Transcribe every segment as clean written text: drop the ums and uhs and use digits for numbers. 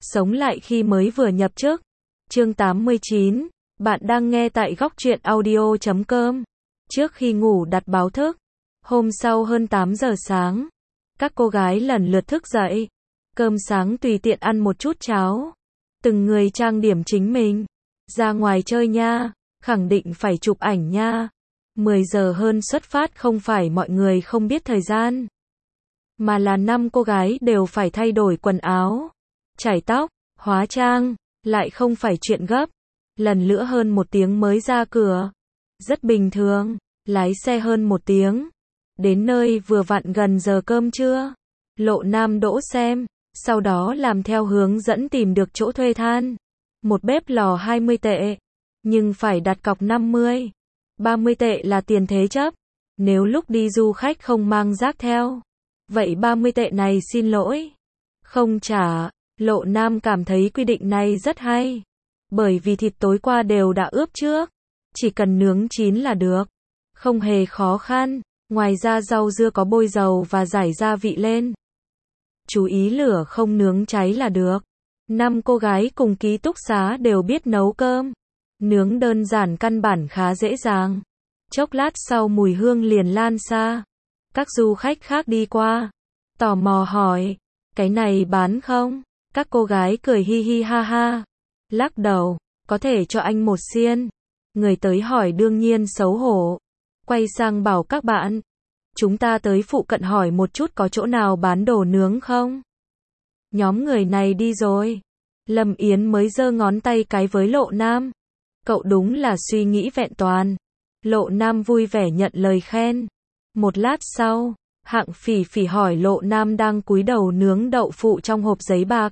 Sống lại khi mới vừa nhập chức. Chương 89. Bạn đang nghe tại góc truyện audio.com. Trước khi ngủ đặt báo thức. Hôm sau hơn 8 giờ sáng, các cô gái lần lượt thức dậy. Cơm sáng tùy tiện ăn một chút cháo. Từng người trang điểm chính mình. Ra ngoài chơi nha, khẳng định phải chụp ảnh nha. 10 giờ hơn xuất phát, không phải mọi người không biết thời gian, mà là 5 cô gái đều phải thay đổi quần áo, chải tóc, hóa trang, lại không phải chuyện gấp. Lần nữa hơn 1 tiếng mới ra cửa. Rất bình thường, lái xe hơn 1 tiếng. Đến nơi vừa vặn gần giờ cơm trưa. Lộ Nam đỗ xem, sau đó làm theo hướng dẫn tìm được chỗ thuê than. Một bếp lò 20 tệ, nhưng phải đặt cọc 50. 30 tệ là tiền thế chấp. Nếu lúc đi du khách không mang rác theo, vậy 30 tệ này xin lỗi, không trả. Lộ Nam cảm thấy quy định này rất hay, bởi vì thịt tối qua đều đã ướp trước, chỉ cần nướng chín là được, không hề khó khăn. Ngoài ra rau dưa có bôi dầu và rải gia vị lên. Chú ý lửa không nướng cháy là được. 5 cô gái cùng ký túc xá đều biết nấu cơm. Nướng đơn giản căn bản khá dễ dàng. Chốc lát sau mùi hương liền lan xa. Các du khách khác đi qua, tò mò hỏi, cái này bán không? Các cô gái cười hi hi ha ha, lắc đầu, có thể cho anh một xiên. Người tới hỏi đương nhiên xấu hổ, quay sang bảo các bạn, chúng ta tới phụ cận hỏi một chút có chỗ nào bán đồ nướng không? Nhóm người này đi rồi. Lâm Yến mới giơ ngón tay cái với Lộ Nam. Cậu đúng là suy nghĩ vẹn toàn. Lộ Nam vui vẻ nhận lời khen. Một lát sau, Hạng Phỉ Phỉ hỏi Lộ Nam đang cúi đầu nướng đậu phụ trong hộp giấy bạc.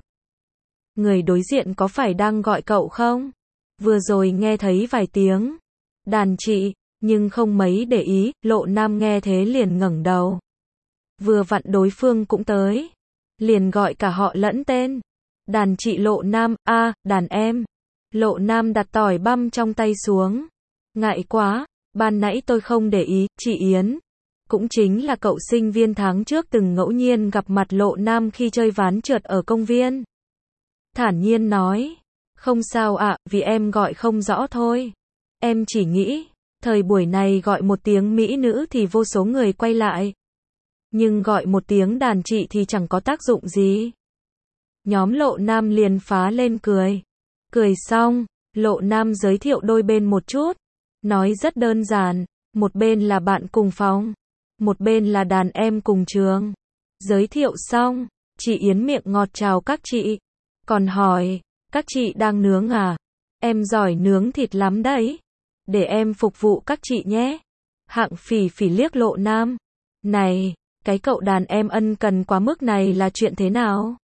Người đối diện có phải đang gọi cậu không? Vừa rồi nghe thấy vài tiếng đàn chị, nhưng không mấy để ý. Lộ Nam nghe thế liền ngẩng đầu. Vừa vặn đối phương cũng tới, liền gọi cả họ lẫn tên. Đàn chị Lộ Nam, đàn em. Lộ Nam đặt tỏi băm trong tay xuống. Ngại quá, ban nãy tôi không để ý. Chị Yến, cũng chính là cậu sinh viên tháng trước từng ngẫu nhiên gặp mặt Lộ Nam khi chơi ván trượt ở công viên. Thản nhiên nói, không sao ạ, vì em gọi không rõ thôi. Em chỉ nghĩ, thời buổi này gọi một tiếng mỹ nữ thì vô số người quay lại, nhưng gọi một tiếng đàn chị thì chẳng có tác dụng gì. Nhóm Lộ Nam liền phá lên cười. Cười xong, Lộ Nam giới thiệu đôi bên một chút. Nói rất đơn giản, một bên là bạn cùng phòng, một bên là đàn em cùng trường. Giới thiệu xong, chị Yến miệng ngọt chào các chị. Còn hỏi, các chị đang nướng à? Em giỏi nướng thịt lắm đấy. Để em phục vụ các chị nhé. Hạng Phỉ Phỉ liếc Lộ Nam. Này, cái cậu đàn em ân cần quá mức này là chuyện thế nào?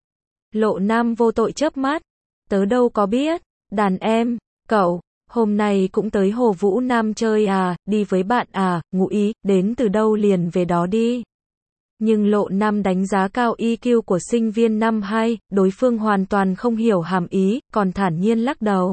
Lộ Nam vô tội chớp mắt. Tớ đâu có biết. Đàn em, cậu, hôm nay cũng tới Hồ Vũ Nam chơi à, đi với bạn à, ngụ ý, đến từ đâu liền về đó đi. Nhưng Lộ Nam đánh giá cao EQ của sinh viên năm 2, đối phương hoàn toàn không hiểu hàm ý, còn thản nhiên lắc đầu.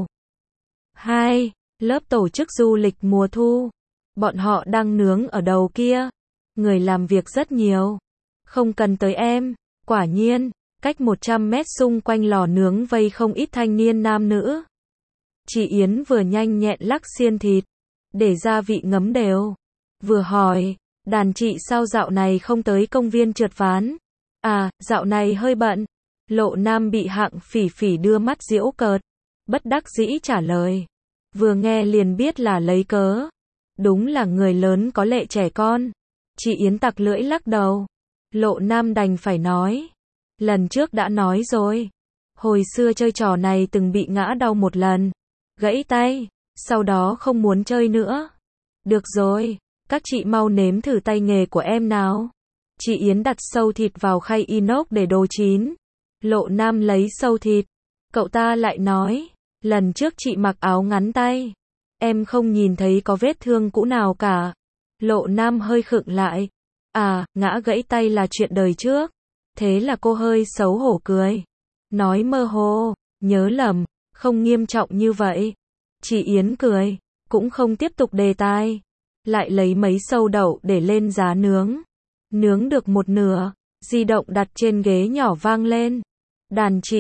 2. Lớp tổ chức du lịch mùa thu. Bọn họ đang nướng ở đầu kia. Người làm việc rất nhiều. Không cần tới em. Quả nhiên, cách 100 mét xung quanh lò nướng vây không ít thanh niên nam nữ. Chị Yến vừa nhanh nhẹn lắc xiên thịt, để gia vị ngấm đều. Vừa hỏi, đàn chị sao dạo này không tới công viên trượt ván? À, dạo này hơi bận. Lộ Nam bị Hạng Phỉ Phỉ đưa mắt giễu cợt, bất đắc dĩ trả lời. Vừa nghe liền biết là lấy cớ. Đúng là người lớn có lệ trẻ con. Chị Yến tặc lưỡi lắc đầu. Lộ Nam đành phải nói. Lần trước đã nói rồi. Hồi xưa chơi trò này từng bị ngã đau một lần. Gãy tay. Sau đó không muốn chơi nữa. Được rồi. Các chị mau nếm thử tay nghề của em nào. Chị Yến đặt sâu thịt vào khay inox để đồ chín. Lộ Nam lấy sâu thịt. Cậu ta lại nói. Lần trước chị mặc áo ngắn tay. Em không nhìn thấy có vết thương cũ nào cả. Lộ Nam hơi khựng lại. À, ngã gãy tay là chuyện đời trước. Thế là cô hơi xấu hổ cười. Nói mơ hồ, nhớ lầm, không nghiêm trọng như vậy. Chị Yến cười, cũng không tiếp tục đề tài. Lại lấy mấy sâu đậu để lên giá nướng. Nướng được một nửa, di động đặt trên ghế nhỏ vang lên. Đàn chị,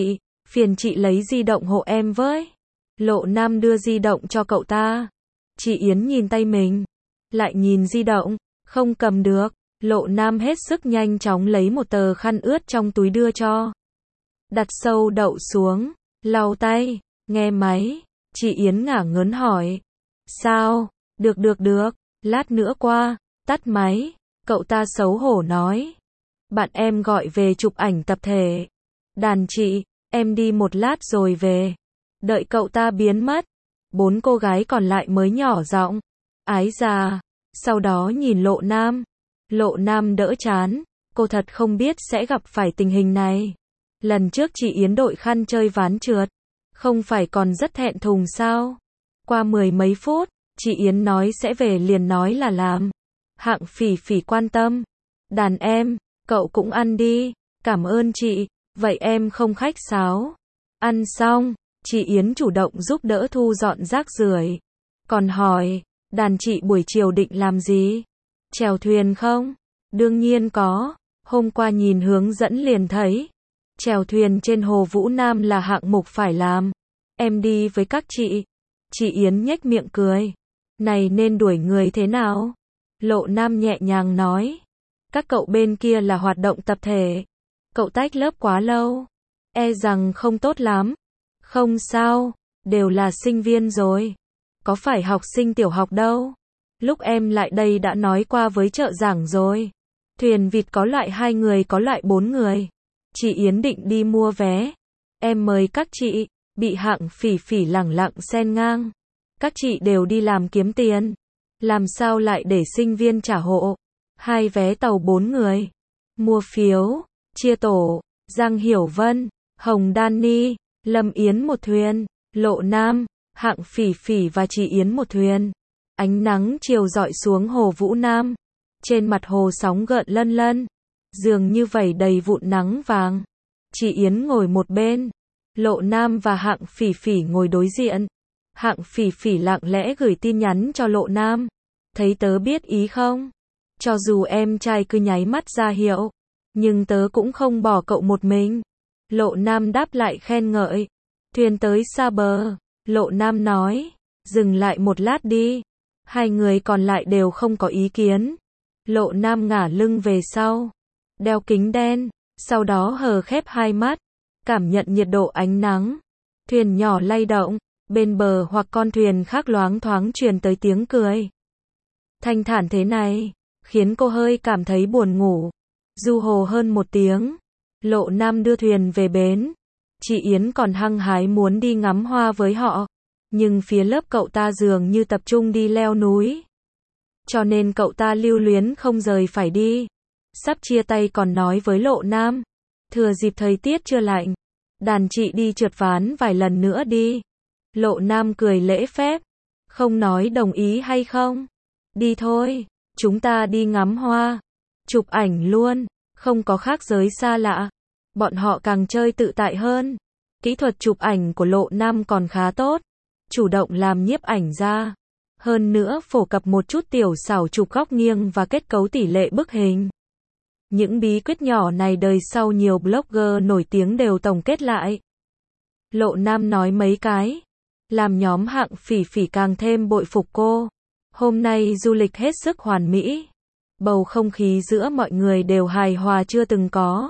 Phiền chị lấy di động hộ em với. Lộ Nam đưa di động cho cậu ta. Chị Yến nhìn tay mình, lại nhìn di động, không cầm được. Lộ Nam hết sức nhanh chóng lấy một tờ khăn ướt trong túi đưa cho. Đặt sâu đậu xuống, lau tay, nghe máy. Chị Yến ngả ngớn hỏi. Sao? Được, lát nữa qua, tắt máy. Cậu ta xấu hổ nói. Bạn em gọi về chụp ảnh tập thể. Đàn chị, em đi một lát rồi về. Đợi cậu ta biến mất, 4 cô gái còn lại mới nhỏ giọng. Ái già. Sau đó nhìn Lộ Nam. Lộ Nam đỡ chán. Cô thật không biết sẽ gặp phải tình hình này. Lần trước chị Yến đội khăn chơi ván trượt, không phải còn rất thẹn thùng sao? Qua 10 mấy phút, chị Yến nói sẽ về liền nói là làm. Hạng Phỉ Phỉ quan tâm. Đàn em, cậu cũng ăn đi. Cảm ơn chị. Vậy em không khách sáo. Ăn xong, chị Yến chủ động giúp đỡ thu dọn rác rưởi. Còn hỏi, đàn chị buổi chiều định làm gì? Chèo thuyền không? Đương nhiên có. Hôm qua nhìn hướng dẫn liền thấy. Chèo thuyền trên hồ Vũ Nam là hạng mục phải làm. Em đi với các chị. Chị Yến nhếch miệng cười. Này nên đuổi người thế nào? Lộ Nam nhẹ nhàng nói. Các cậu bên kia là hoạt động tập thể. Cậu tách lớp quá lâu. E rằng không tốt lắm. Không sao, đều là sinh viên rồi. Có phải học sinh tiểu học đâu. Lúc em lại đây đã nói qua với trợ giảng rồi. Thuyền vịt có loại 2 người có loại 4 người. Chị Yến định đi mua vé. Em mời các chị. Bị Hạng Phỉ Phỉ lẳng lặng xen ngang. Các chị đều đi làm kiếm tiền. Làm sao lại để sinh viên trả hộ. 2 vé tàu 4 người. Mua phiếu, chia tổ. Giang Hiểu Vân, Hồng Đan Ni, Lâm Yến một thuyền. Lộ Nam, Hạng Phỉ Phỉ và chị Yến một thuyền. Ánh nắng chiều rọi xuống hồ Vũ Nam. Trên mặt hồ sóng gợn lân lân. Dường như vẩy đầy vụn nắng vàng. Chị Yến ngồi một bên. Lộ Nam và Hạng Phỉ Phỉ ngồi đối diện. Hạng Phỉ Phỉ lặng lẽ gửi tin nhắn cho Lộ Nam. Thấy tớ biết ý không? Cho dù em trai cứ nháy mắt ra hiệu, nhưng tớ cũng không bỏ cậu một mình. Lộ Nam đáp lại khen ngợi. Thuyền tới xa bờ. Lộ Nam nói. Dừng lại một lát đi. 2 người còn lại đều không có ý kiến. Lộ Nam ngả lưng về sau. Đeo kính đen. Sau đó hờ khép 2 mắt. Cảm nhận nhiệt độ ánh nắng. Thuyền nhỏ lay động. Bên bờ hoặc con thuyền khác loáng thoáng truyền tới tiếng cười. Thanh thản thế này, khiến cô hơi cảm thấy buồn ngủ. Du hồ hơn 1 tiếng. Lộ Nam đưa thuyền về bến. Chị Yến còn hăng hái muốn đi ngắm hoa với họ. Nhưng phía lớp cậu ta dường như tập trung đi leo núi. Cho nên cậu ta lưu luyến không rời phải đi. Sắp chia tay còn nói với Lộ Nam. Thừa dịp thời tiết chưa lạnh. Đàn chị đi trượt ván vài lần nữa đi. Lộ Nam cười lễ phép. Không nói đồng ý hay không. Đi thôi. Chúng ta đi ngắm hoa. Chụp ảnh luôn. Không có khác giới xa lạ. Bọn họ càng chơi tự tại hơn. Kỹ thuật chụp ảnh của Lộ Nam còn khá tốt. Chủ động làm nhiếp ảnh ra. Hơn nữa phổ cập một chút tiểu xảo chụp góc nghiêng và kết cấu tỷ lệ bức hình. Những bí quyết nhỏ này đời sau nhiều blogger nổi tiếng đều tổng kết lại. Lộ Nam nói mấy cái. Làm nhóm Hạng Phỉ Phỉ càng thêm bội phục cô. Hôm nay du lịch hết sức hoàn mỹ. Bầu không khí giữa mọi người đều hài hòa chưa từng có.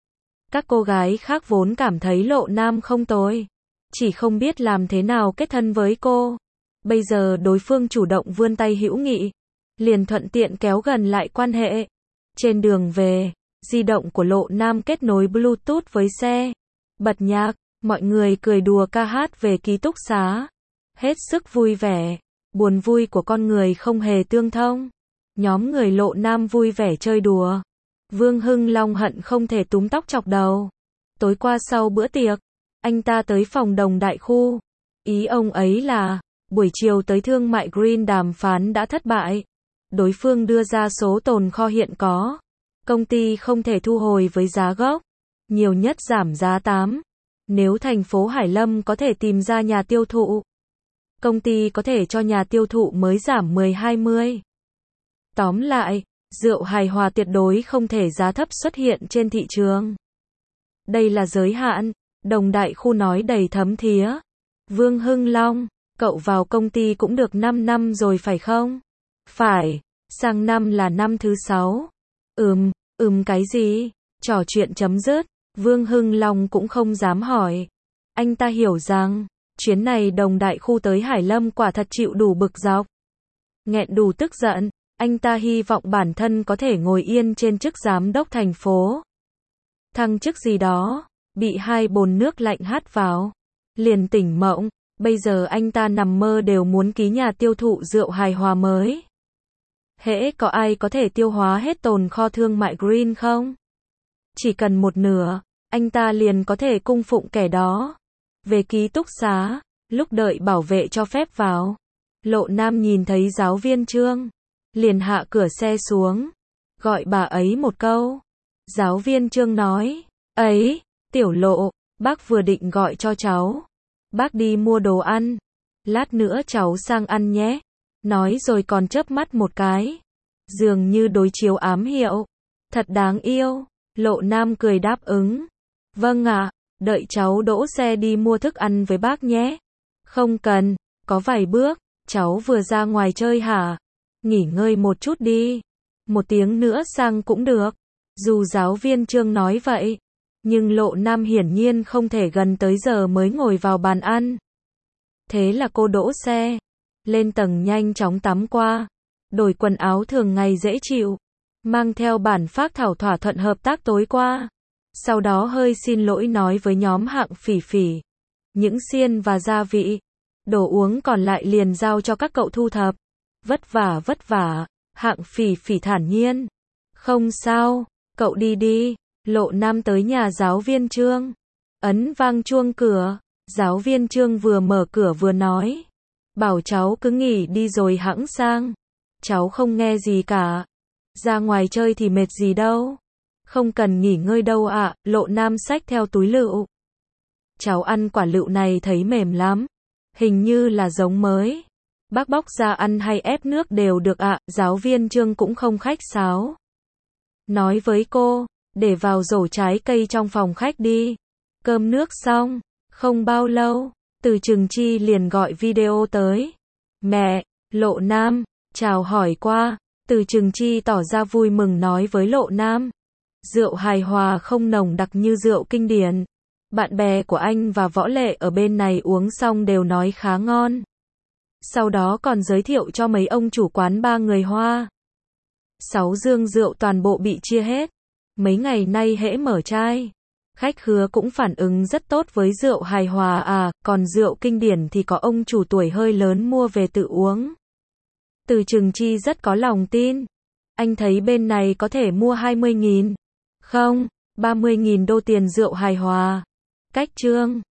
Các cô gái khác vốn cảm thấy Lộ Nam không tồi. Chỉ không biết làm thế nào kết thân với cô. Bây giờ đối phương chủ động vươn tay hữu nghị. Liền thuận tiện kéo gần lại quan hệ. Trên đường về, di động của Lộ Nam kết nối Bluetooth với xe. Bật nhạc, mọi người cười đùa ca hát về ký túc xá. Hết sức vui vẻ. Buồn vui của con người không hề tương thông. Nhóm người Lộ Nam vui vẻ chơi đùa. Vương Hưng Long hận không thể túm tóc chọc đầu. Tối qua sau bữa tiệc, anh ta tới phòng Đồng Đại khu. Ý ông ấy là, buổi chiều tới thương mại Green đàm phán đã thất bại. Đối phương đưa ra số tồn kho hiện có. Công ty không thể thu hồi với giá gốc. Nhiều nhất giảm giá 8. Nếu thành phố Hải Lâm có thể tìm ra nhà tiêu thụ, công ty có thể cho nhà tiêu thụ mới giảm 10-20. Tóm lại, rượu hài hòa tuyệt đối không thể giá thấp xuất hiện trên thị trường. Đây là giới hạn. Đồng Đại Khu nói đầy thấm thía. Vương Hưng Long, cậu vào công ty cũng được 5 năm rồi phải không? Phải, sang năm là năm thứ 6. Cái gì? Trò chuyện chấm dứt, Vương Hưng Long cũng không dám hỏi. Anh ta hiểu rằng, chuyến này Đồng Đại Khu tới Hải Lâm quả thật chịu đủ bực dọc. Nghẹn đủ tức giận, anh ta hy vọng bản thân có thể ngồi yên trên chức giám đốc thành phố. Thăng chức gì đó, bị 2 bồn nước lạnh hắt vào. Liền tỉnh mộng, bây giờ anh ta nằm mơ đều muốn ký nhà tiêu thụ rượu hài hòa mới. Hễ có ai có thể tiêu hóa hết tồn kho thương mại Green không? Chỉ cần một nửa, anh ta liền có thể cung phụng kẻ đó. Về ký túc xá, lúc đợi bảo vệ cho phép vào, Lộ Nam nhìn thấy giáo viên Trương, liền hạ cửa xe xuống, gọi bà ấy một câu. Giáo viên Trương nói, ấy, Tiểu Lộ, bác vừa định gọi cho cháu. Bác đi mua đồ ăn, lát nữa cháu sang ăn nhé. Nói rồi còn chớp mắt một cái, dường như đối chiếu ám hiệu. Thật đáng yêu. Lộ Nam cười đáp ứng. Vâng ạ, đợi cháu đỗ xe đi mua thức ăn với bác nhé. Không cần, có vài bước, cháu vừa ra ngoài chơi hả? Nghỉ ngơi một chút đi. 1 tiếng nữa sang cũng được. Dù giáo viên Trương nói vậy, nhưng Lộ Nam hiển nhiên không thể gần tới giờ mới ngồi vào bàn ăn. Thế là cô đỗ xe, lên tầng nhanh chóng tắm qua, đổi quần áo thường ngày dễ chịu, mang theo bản phác thảo thỏa thuận hợp tác tối qua. Sau đó hơi xin lỗi nói với nhóm Hạng Phỉ Phỉ. Những xiên và gia vị, đồ uống còn lại liền giao cho các cậu thu thập. Vất vả, Hạng Phỉ Phỉ thản nhiên. Không sao, cậu đi đi. Lộ Nam tới nhà giáo viên Trương, ấn vang chuông cửa. Giáo viên Trương vừa mở cửa vừa nói, bảo cháu cứ nghỉ đi rồi hẵng sang. Cháu không nghe gì cả. Ra ngoài chơi thì mệt gì đâu. Không cần nghỉ ngơi đâu ạ. Lộ Nam xách theo túi lựu. Cháu ăn quả lựu này thấy mềm lắm. Hình như là giống mới. Bác bóc ra ăn hay ép nước đều được ạ. Giáo viên Trương cũng không khách sáo. Nói với cô, để vào rổ trái cây trong phòng khách đi. Cơm nước xong, không bao lâu, Từ Trừng Chi liền gọi video tới. Mẹ, Lộ Nam, chào hỏi qua. Từ Trừng Chi tỏ ra vui mừng nói với Lộ Nam. Rượu hài hòa không nồng đặc như rượu kinh điển. Bạn bè của anh và Võ Lệ ở bên này uống xong đều nói khá ngon. Sau đó còn giới thiệu cho mấy ông chủ quán 3 người Hoa. 6 dương rượu toàn bộ bị chia hết. Mấy ngày nay hễ mở chai, khách khứa cũng phản ứng rất tốt với rượu hài hòa à, còn rượu kinh điển thì có ông chủ tuổi hơi lớn mua về tự uống. Từ Trừng Chi rất có lòng tin. Anh thấy bên này có thể mua 20.000, không, 30.000 đô tiền rượu hài hòa. Cách Trương